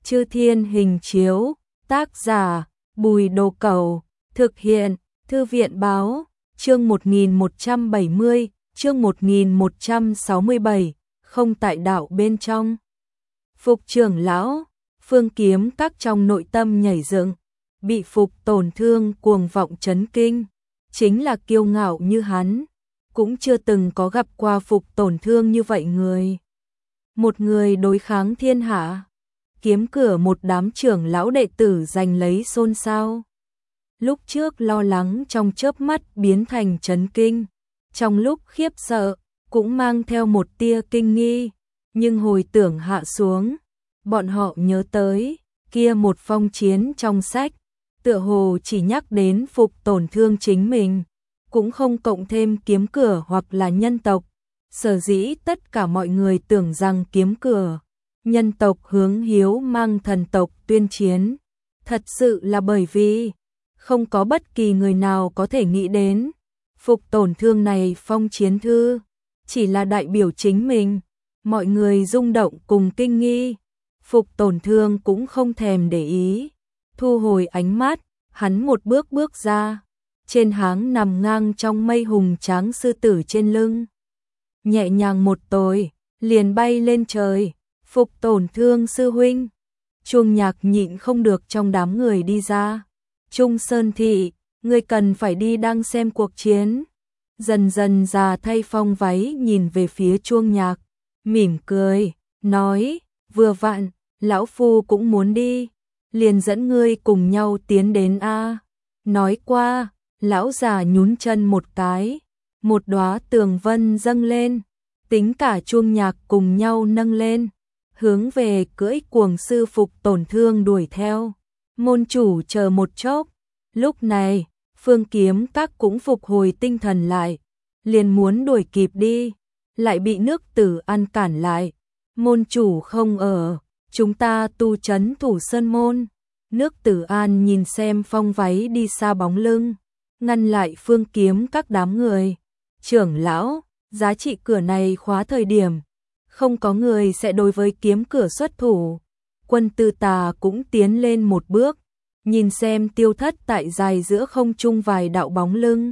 Chư Thiên Hình Chiếu, tác giả Bùi Đồ Cẩu, thực hiện Thư viện Báo, chương 1170, chương 1167, không tại đạo bên trong. Phục trưởng lão, Phương Kiếm Các trong nội tâm nhảy dựng, bị Phục tổn thương cuồng vọng chấn kinh, chính là kiêu ngạo như hắn, cũng chưa từng có gặp qua Phục tổn thương như vậy người. Một người đối kháng thiên hạ, Kiếm Cửa một đám trưởng lão đệ tử giành lấy xôn xao. Lúc trước lo lắng trong chớp mắt biến thành chấn kinh, trong lúc khiếp sợ cũng mang theo một tia kinh nghi, nhưng hồi tưởng hạ xuống, bọn họ nhớ tới kia một phong chiến trong sách, tựa hồ chỉ nhắc đến Phục tổn thương chính mình, cũng không cộng thêm Kiếm Cửa hoặc là nhân tộc. Sở dĩ tất cả mọi người tưởng rằng Kiếm Cửa, nhân tộc hướng hiếu mang thần tộc tuyên chiến, thật sự là bởi vì không có bất kỳ người nào có thể nghĩ đến Phục tổn thương này phong chiến thư, chỉ là đại biểu chính mình. Mọi người rung động cùng kinh nghi, Phục tổn thương cũng không thèm để ý, thu hồi ánh mắt, hắn một bước bước ra, trên háng nằm ngang trong mây hùng tráng sư tử trên lưng, nhẹ nhàng một tối, liền bay lên trời. Phục tổn thương sư huynh, Chuông Nhạc nhịn không được trong đám người đi ra. Trung Sơn Thị, ngươi cần phải đi đang xem cuộc chiến. Dần dần già thay phong váy nhìn về phía Chuông Nhạc, mỉm cười, nói, vừa vặn, lão phu cũng muốn đi, liền dẫn ngươi cùng nhau tiến đến a. Nói qua, lão già nhún chân một cái, một đóa tường vân dâng lên, tính cả Chuông Nhạc cùng nhau nâng lên, hướng về cưỡi cuồng sư Phục tổn thương đuổi theo. Môn chủ chờ một chốc, lúc này, Phương Kiếm Các cũng phục hồi tinh thần lại, liền muốn đuổi kịp đi, lại bị Nước Tử An cản lại. Môn chủ không ở, chúng ta tu trấn thủ sơn môn. Nước Tử An nhìn xem phong váy đi xa bóng lưng, ngăn lại Phương Kiếm Các đám người. Trưởng lão, giá trị cửa này khóa thời điểm, không có người sẽ đối với Kiếm Cửa xuất thủ. Quân Tư Tà cũng tiến lên một bước, nhìn xem tiêu thất tại dài giữa không trung vài đạo bóng lưng.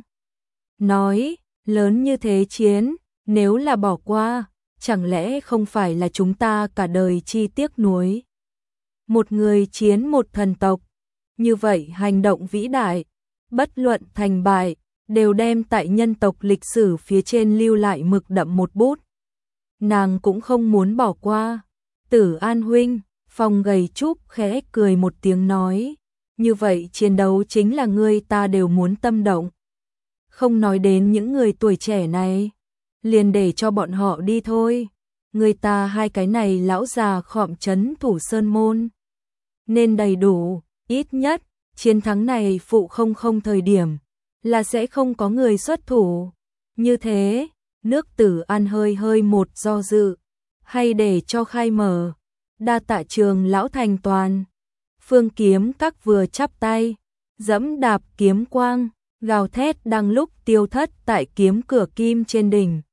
Nói, lớn như thế chiến, nếu là bỏ qua, chẳng lẽ không phải là chúng ta cả đời chi tiếc nuối. Một người chiến một thần tộc, như vậy hành động vĩ đại, bất luận thành bại, đều đem tại nhân tộc lịch sử phía trên lưu lại mực đậm một bút. Nàng cũng không muốn bỏ qua. Tử An huynh, Phong gầy trúc khẽ cười một tiếng nói, như vậy chiến đấu chính là ngươi ta đều muốn tâm động. Không nói đến những người tuổi trẻ này, liền để cho bọn họ đi thôi. Người ta hai cái này lão già khọm trấn thủ sơn môn, nên đầy đủ, ít nhất, chiến thắng này phụ không thời điểm, là sẽ không có người xuất thủ. Như thế, Nước Tử An hơi một do dự, hay để cho khai mở. Đa tạ trường lão thành toàn. Phương Kiếm Các vừa chắp tay, dẫm đạp kiếm quang, gào thét đang lúc tiêu thất tại Kiếm Cửa kim trên đỉnh.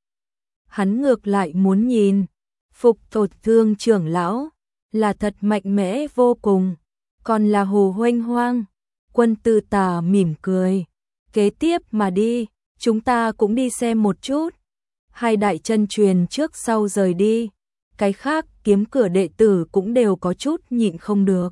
Hắn ngược lại muốn nhìn, Phục tổn thương trưởng lão, là thật mạnh mẽ vô cùng, còn là hồ hoanh hoang. Quân Tư Tà mỉm cười, kế tiếp mà đi, chúng ta cũng đi xem một chút. Hai đại chân truyền trước sau rời đi, cái khác Kiếm Cửa đệ tử cũng đều có chút nhịn không được.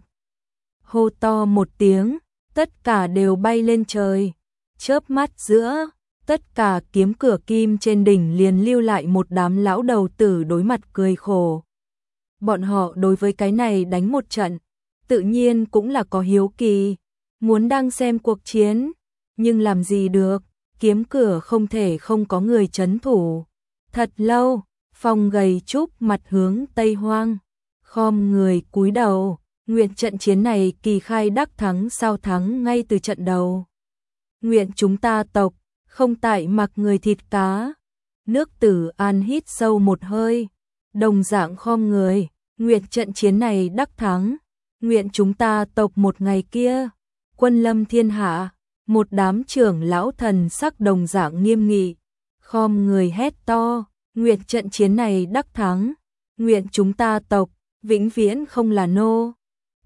Hô to một tiếng, tất cả đều bay lên trời, chớp mắt giữa, tất cả Kiếm Cửa kim trên đỉnh liền lưu lại một đám lão đầu tử đối mặt cười khổ. Bọn họ đối với cái này đánh một trận, tự nhiên cũng là có hiếu kỳ, muốn đang xem cuộc chiến, nhưng làm gì được, Kiếm Cửa không thể không có người trấn thủ. Thật lâu, Phong gầy trúc mặt hướng Tây Hoang, khom người cúi đầu, nguyện trận chiến này kỳ khai đắc thắng sao thắng ngay từ trận đầu. Nguyện chúng ta tộc, không tại mặc người thịt cá. Nước Tử An hít sâu một hơi, đồng dạng khom người, nguyện trận chiến này đắc thắng, nguyện chúng ta tộc một ngày kia, quân lâm thiên hạ. Một đám trưởng lão thần sắc đồng dạng nghiêm nghị, khom người hét to, nguyện trận chiến này đắc thắng, nguyện chúng ta tộc, vĩnh viễn không là nô.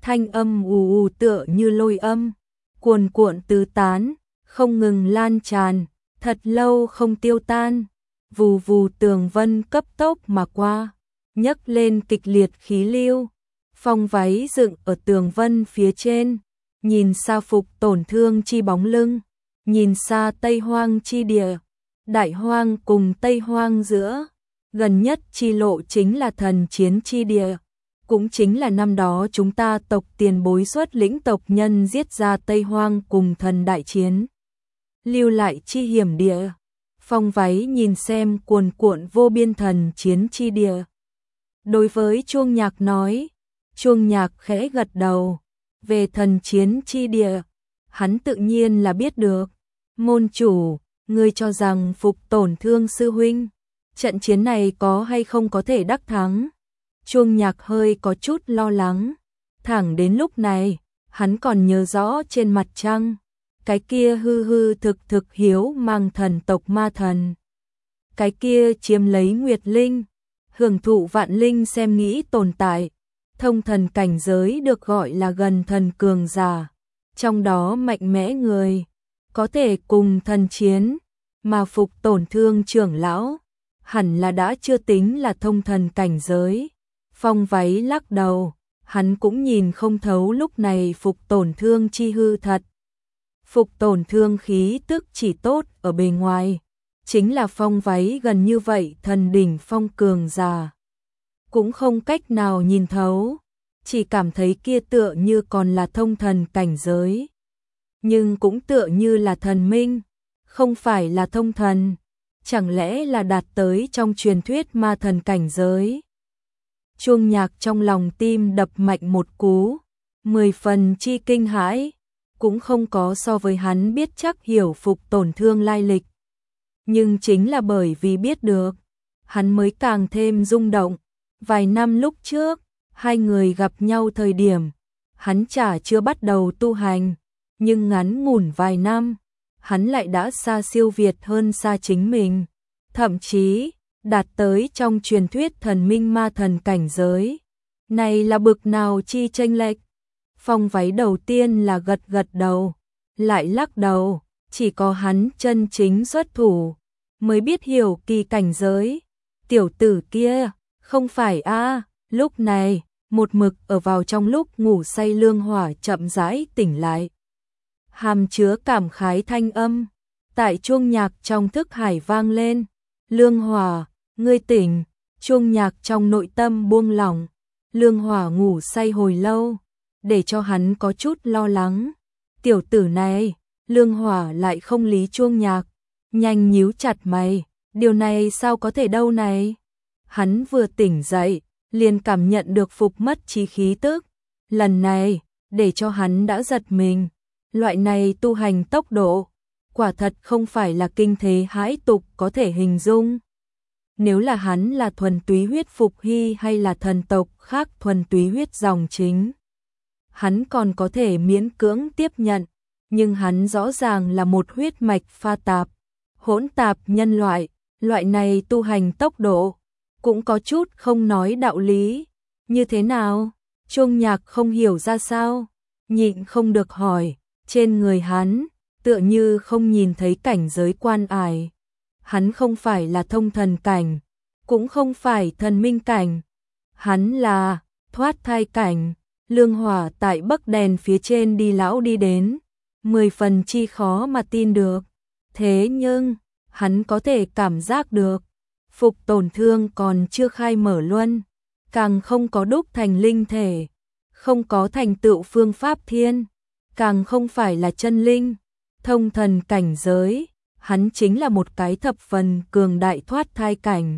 thanh âm ù ù tựa như lôi âm, cuồn cuộn tứ tán, không ngừng lan tràn, thật lâu không tiêu tan. Vù vù tường vân cấp tốc mà qua, nhấc lên kịch liệt khí lưu. Phong váy dựng ở tường vân phía trên, nhìn xa Phục Tổn Thương chi bóng lưng, nhìn xa Tây Hoang chi địa, Đại Hoang cùng Tây Hoang giữa, gần nhất chi lộ chính là Thần Chiến chi địa, cũng chính là năm đó chúng ta tộc tiền bối xuất lĩnh tộc nhân giết ra Tây Hoang cùng thần đại chiến, lưu lại chi hiểm địa. Phong váy nhìn xem cuồn cuộn vô biên thần chiến chi địa. Đối với Chuông Nhạc nói, Chuông Nhạc khẽ gật đầu, về thần chiến chi địa, hắn tự nhiên là biết được. Môn chủ, ngươi cho rằng Phục Tổn Thương sư huynh, trận chiến này có hay không có thể đắc thắng? Chuông Nhạc hơi có chút lo lắng, thẳng đến lúc này, hắn còn nhớ rõ trên mặt trăng, cái kia hư hư thực thực hiếu mang thần tộc ma thần. Cái kia chiếm lấy Nguyệt Linh, hưởng thụ vạn linh xem nghĩ tồn tại, thông thần cảnh giới được gọi là gần thần cường giả. Trong đó mạnh mẽ người, có thể cùng thần chiến, mà Phục Tổn Thương trưởng lão, hẳn là đã chưa tính là thông thần cảnh giới. Phong váy lắc đầu, hắn cũng nhìn không thấu lúc này Phục Tổn Thương chi hư thật. Phục Tổn Thương khí tức chỉ tốt ở bề ngoài, chính là phong váy gần như vậy thần đỉnh phong cường giả, cũng không cách nào nhìn thấu, chỉ cảm thấy kia tựa như còn là thông thần cảnh giới, nhưng cũng tựa như là thần minh, không phải là thông thần, chẳng lẽ là đạt tới trong truyền thuyết ma thần cảnh giới. Chuông Nhạc trong lòng tim đập mạnh một cú, 10 phần chi kinh hãi, cũng không có so với hắn biết chắc hiểu Phục Tổn Thương lai lịch. Nhưng chính là bởi vì biết được, hắn mới càng thêm rung động. Vài năm lúc trước, hai người gặp nhau thời điểm, hắn chả chưa bắt đầu tu hành, nhưng ngắn ngủn vài năm, hắn lại đã xa siêu việt hơn xa chính mình, thậm chí đạt tới trong truyền thuyết thần minh ma thần cảnh giới. Này là bực nào chi chênh lệch? Phong váy đầu tiên là gật gật đầu, lại lắc đầu, chỉ có hắn chân chính xuất thủ, mới biết hiểu kỳ cảnh giới. Tiểu tử kia, không phải a? Lúc này, một mực ở vào trong lúc ngủ say Lương Hỏa chậm rãi tỉnh lại. Hàm chứa cảm khái thanh âm, tại Chuông Nhạc trong thức hải vang lên. Lương Hỏa, ngươi tỉnh. Chuông Nhạc trong nội tâm buông lỏng. Lương Hỏa ngủ say hồi lâu, để cho hắn có chút lo lắng. Tiểu tử này, Lương Hỏa lại không lý Chuông Nhạc, nhanh nhíu chặt mày, điều này sao có thể đâu này? Hắn vừa tỉnh dậy, liền cảm nhận được Phục mất trí khí tức. Lần này, để cho hắn đã giật mình. Loại này tu hành tốc độ, quả thật không phải là kinh thế hãi tục có thể hình dung. Nếu là hắn là thuần túy huyết Phục Hy hay là thần tộc khác thuần túy huyết dòng chính, hắn còn có thể miễn cưỡng tiếp nhận, nhưng hắn rõ ràng là một huyết mạch pha tạp, hỗn tạp nhân loại, loại này tu hành tốc độ, cũng có chút không nói đạo lý. Như thế nào? Chuông Nhạc không hiểu ra sao, nhịn không được hỏi, trên người hắn, tựa như không nhìn thấy cảnh giới quan ải. Hắn không phải là thông thần cảnh, cũng không phải thần minh cảnh, hắn là thoát thai cảnh. Lương Hỏa tại bấc đèn phía trên đi lão đi đến, 10 phần chi khó mà tin được. Thế nhưng, hắn có thể cảm giác được, Phục Tổn Thương còn chưa khai mở luân, càng không có đúc thành linh thể, không có thành tựu phương pháp thiên, càng không phải là chân linh, thông thần cảnh giới, hắn chính là một cái thập phần cường đại thoát thai cảnh.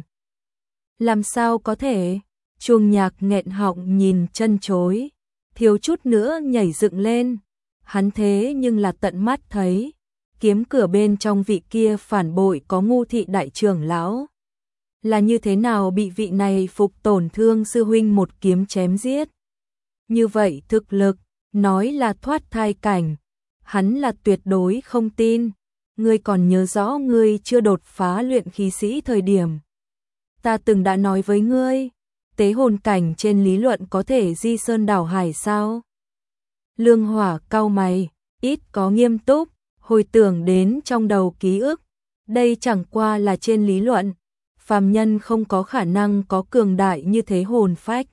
Làm sao có thể? Chuông Nhạc nghẹn họng nhìn chân chối, thiếu chút nữa nhảy dựng lên. Hắn thế nhưng là tận mắt thấy, kiếm cửa bên trong vị kia phản bội có Ngu thị đại trưởng lão, là như thế nào bị vị này Phục Tổn Thương sư huynh một kiếm chém giết. Như vậy thực lực, nói là thoát thai cảnh, hắn là tuyệt đối không tin. Ngươi còn nhớ rõ ngươi chưa đột phá luyện khí sĩ thời điểm, ta từng đã nói với ngươi, tế hồn cảnh trên lý luận có thể di sơn đảo hải sao? Lương Hỏa cau mày, ít có nghiêm túc, hồi tưởng đến trong đầu ký ức. Đây chẳng qua là trên lý luận, phàm nhân không có khả năng có cường đại như thế hồn phách.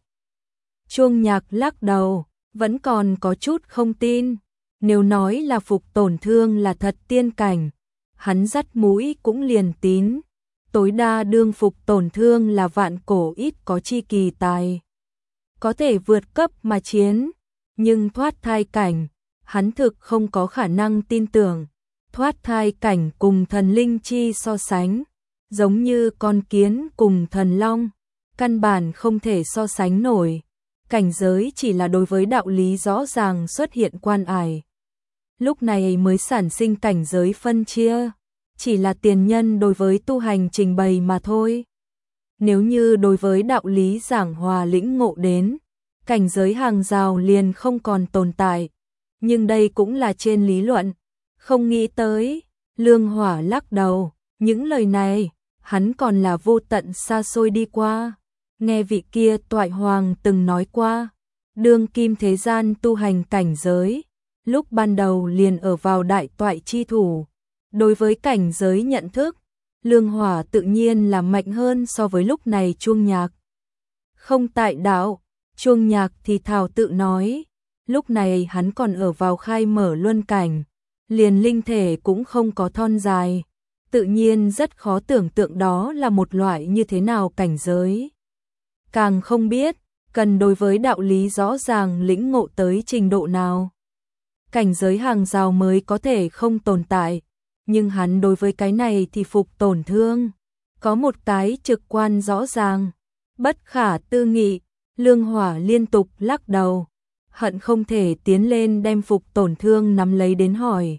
Chuông Nhạc lắc đầu, vẫn còn có chút không tin. Nếu nói là Phục Tổn Thương là thật tiên cảnh, hắn dắt mũi cũng liền tín. Tối đa đương Phục Tổn Thương là vạn cổ ít có chi kỳ tài, có thể vượt cấp mà chiến, nhưng thoát thai cảnh, hắn thực không có khả năng tin tưởng. Thoát thai cảnh cùng thần linh chi so sánh, giống như con kiến cùng thần long, căn bản không thể so sánh nổi. Cảnh giới chỉ là đối với đạo lý rõ ràng xuất hiện quan ải. Lúc này mới sản sinh cảnh giới phân chia, chỉ là tiền nhân đối với tu hành trình bày mà thôi. Nếu như đối với đạo lý giảng hòa lĩnh ngộ đến, cảnh giới hàng rào liền không còn tồn tại. Nhưng đây cũng là trên lý luận, không nghĩ tới. Lương Hỏa lắc đầu, những lời này, hắn còn là vô tận xa xôi đi qua. Nghe vị kia toại hoàng từng nói qua, đương kim thế gian tu hành cảnh giới, lúc ban đầu liền ở vào đại toại chi thủ. Đối với cảnh giới nhận thức, Lương Hỏa tự nhiên là mạnh hơn so với lúc này Chuông Nhạc. Không tại đạo, Chuông Nhạc thì thào tự nói, lúc này hắn còn ở vào khai mở luân cảnh, liền linh thể cũng không có thon dài, tự nhiên rất khó tưởng tượng đó là một loại như thế nào cảnh giới. Càng không biết, cần đối với đạo lý rõ ràng lĩnh ngộ tới trình độ nào. Cảnh giới hàng rào mới có thể không tồn tại, nhưng hắn đối với cái này thì Phục Tổn Thương. Có một cái trực quan rõ ràng, bất khả tư nghị. Lương Hỏa liên tục lắc đầu, hận không thể tiến lên đem Phục Tổn Thương nắm lấy đến hỏi.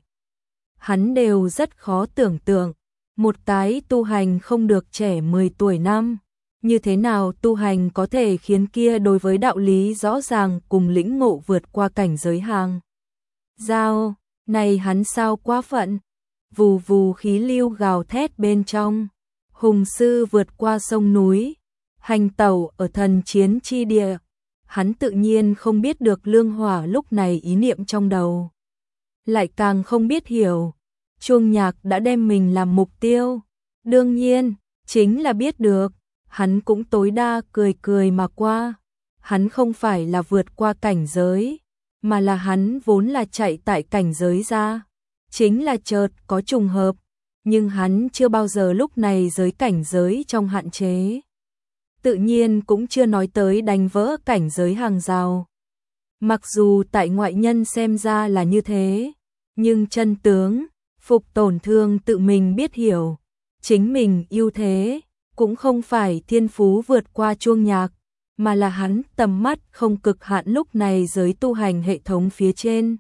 Hắn đều rất khó tưởng tượng, một cái tu hành không được trẻ 10 tuổi năm, như thế nào tu hành có thể khiến kia đối với đạo lý rõ ràng cùng lĩnh ngộ vượt qua cảnh giới hàng giao, này hắn sao quá phận. Vù vù khí lưu gào thét bên trong, hùng sư vượt qua sông núi, hành tẩu ở thần chiến chi địa. Hắn tự nhiên không biết được Lương Hỏa lúc này ý niệm trong đầu, lại càng không biết hiểu Chuông Nhạc đã đem mình làm mục tiêu. Đương nhiên, chính là biết được, hắn cũng tối đa cười cười mà qua. Hắn không phải là vượt qua cảnh giới, mà là hắn vốn là chạy tại cảnh giới ra. Chính là chợt có trùng hợp, nhưng hắn chưa bao giờ lúc này giới cảnh giới trong hạn chế. Tự nhiên cũng chưa nói tới đánh vỡ cảnh giới hàng rào. Mặc dù tại ngoại nhân xem ra là như thế, nhưng chân tướng, Phục Tổn Thương tự mình biết hiểu. Chính mình ưu thế, cũng không phải thiên phú vượt qua Chuông Nhạc, mà là hắn tầm mắt không cực hạn lúc này giới tu hành hệ thống phía trên.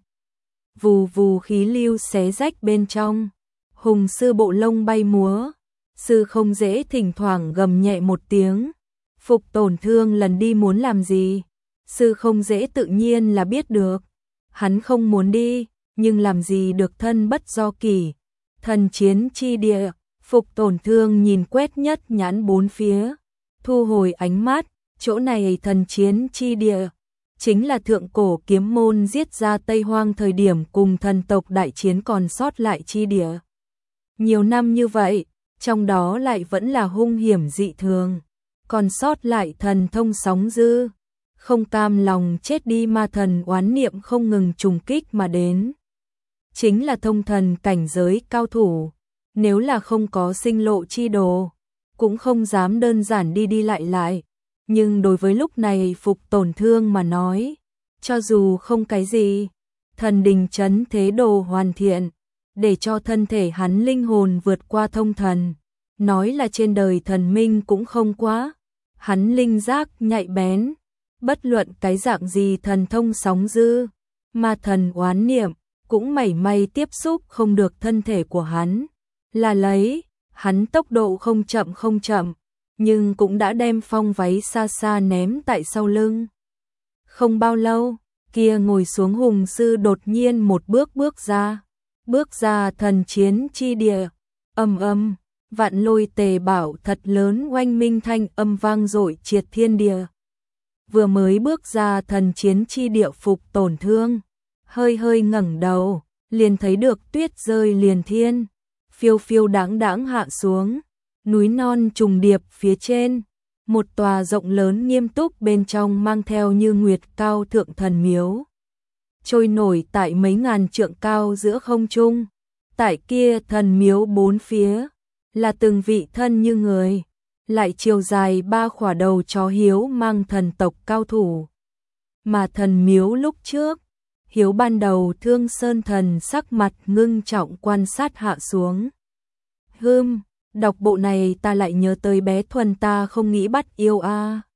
Vù vù khí lưu xé rách bên trong, hùng sư bộ lông bay múa, sư không dễ thỉnh thoảng gầm nhẹ một tiếng. Phục Tổn Thương lần đi muốn làm gì? Sư không dễ tự nhiên là biết được, hắn không muốn đi, nhưng làm gì được thân bất do kỷ. Thần chiến chi địa, Phục Tổn Thương nhìn quét nhất nhãn bốn phía, thu hồi ánh mắt, chỗ này thần chiến chi địa, chính là thượng cổ kiếm môn giết ra Tây Hoang thời điểm cùng thần tộc đại chiến còn sót lại chi địa. Nhiều năm như vậy, trong đó lại vẫn là hung hiểm dị thường, còn sót lại thần thông sóng dư, không cam lòng chết đi ma thần oán niệm không ngừng trùng kích mà đến. Chính là thông thần cảnh giới cao thủ, nếu là không có sinh lộ chi đồ, cũng không dám đơn giản đi đi lại lại. Nhưng đối với lúc này Phục Tổn Thương mà nói, cho dù không cái gì, thần đình trấn thế đồ hoàn thiện, để cho thân thể hắn linh hồn vượt qua thông thần, nói là trên đời thần minh cũng không quá. Hắn linh giác nhạy bén, bất luận cái dạng gì thần thông sóng dư, ma thần oán niệm, cũng mảy may tiếp xúc không được thân thể của hắn. Là lấy, hắn tốc độ không chậm, nhưng cũng đã đem phong váy xa xa ném tại sau lưng. Không bao lâu, kia ngồi xuống hùng sư đột nhiên một bước ra thần chiến chi địa, ầm ầm, vạn lôi tề bảo thật lớn oanh minh thanh âm vang dội triệt thiên địa. Vừa mới bước ra thần chiến chi địa Phục Tổn Thương, hơi hơi ngẩng đầu, liền thấy được tuyết rơi liền thiên, phiêu phiêu đáng đáng hạ xuống, núi non trùng điệp phía trên, một tòa rộng lớn nghiêm túc bên trong mang theo như nguyệt cao thượng thần miếu, trôi nổi tại mấy ngàn trượng cao giữa không trung. Tại kia thần miếu bốn phía là từng vị thân như người, lại chiều dài 3 khỏa đầu chó hiếu mang thần tộc cao thủ. Mà thần miếu lúc trước, hiếu ban đầu Thương Sơn thần sắc mặt ngưng trọng quan sát hạ xuống. Đọc bộ này ta lại nhớ tới bé Thuần ta không nghĩ bắt yêu a.